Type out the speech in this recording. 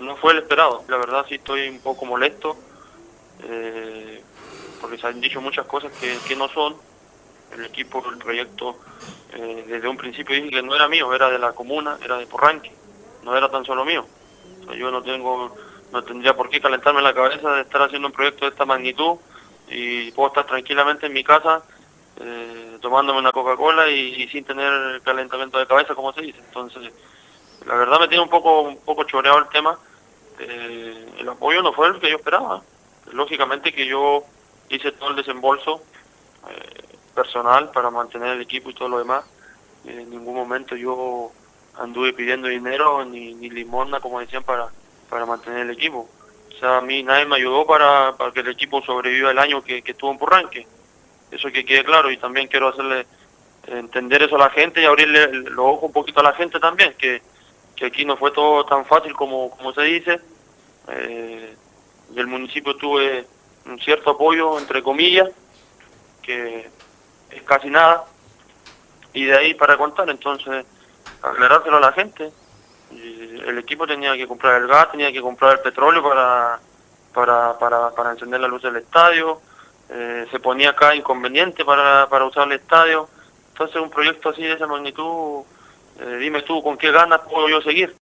no fue el esperado. La verdad sí estoy un poco molesto, porque se han dicho muchas cosas que no son. El equipo, el proyecto, desde un principio dije que no era mío, era de la comuna, era de Porranque, no era tan solo mío. O sea, yo no tendría por qué calentarme la cabeza de estar haciendo un proyecto de esta magnitud y puedo estar tranquilamente en mi casa tomándome una Coca-Cola y sin tener calentamiento de cabeza, como se dice. Entonces, la verdad me tiene un poco choreado el tema. El apoyo no fue el que yo esperaba. Lógicamente que yo hice todo el desembolso personal para mantener el equipo y todo lo demás. En ningún momento yo anduve pidiendo dinero ni limosna, como decían, para mantener el equipo. O sea, a mí nadie me ayudó para que el equipo sobreviva el año que estuvo en Purranque. Eso que quede claro, y también quiero hacerle entender eso a la gente y abrirle los ojos un poquito a la gente también, que aquí no fue todo tan fácil como se dice. Del municipio tuve un cierto apoyo, entre comillas, que es casi nada, y de ahí para contar. Entonces aclarárselo a la gente. Y el equipo tenía que comprar el gas, tenía que comprar el petróleo para encender la luz del estadio, se ponía acá inconveniente para usar el estadio. Entonces un proyecto así de esa magnitud, dime tú con qué ganas puedo yo seguir.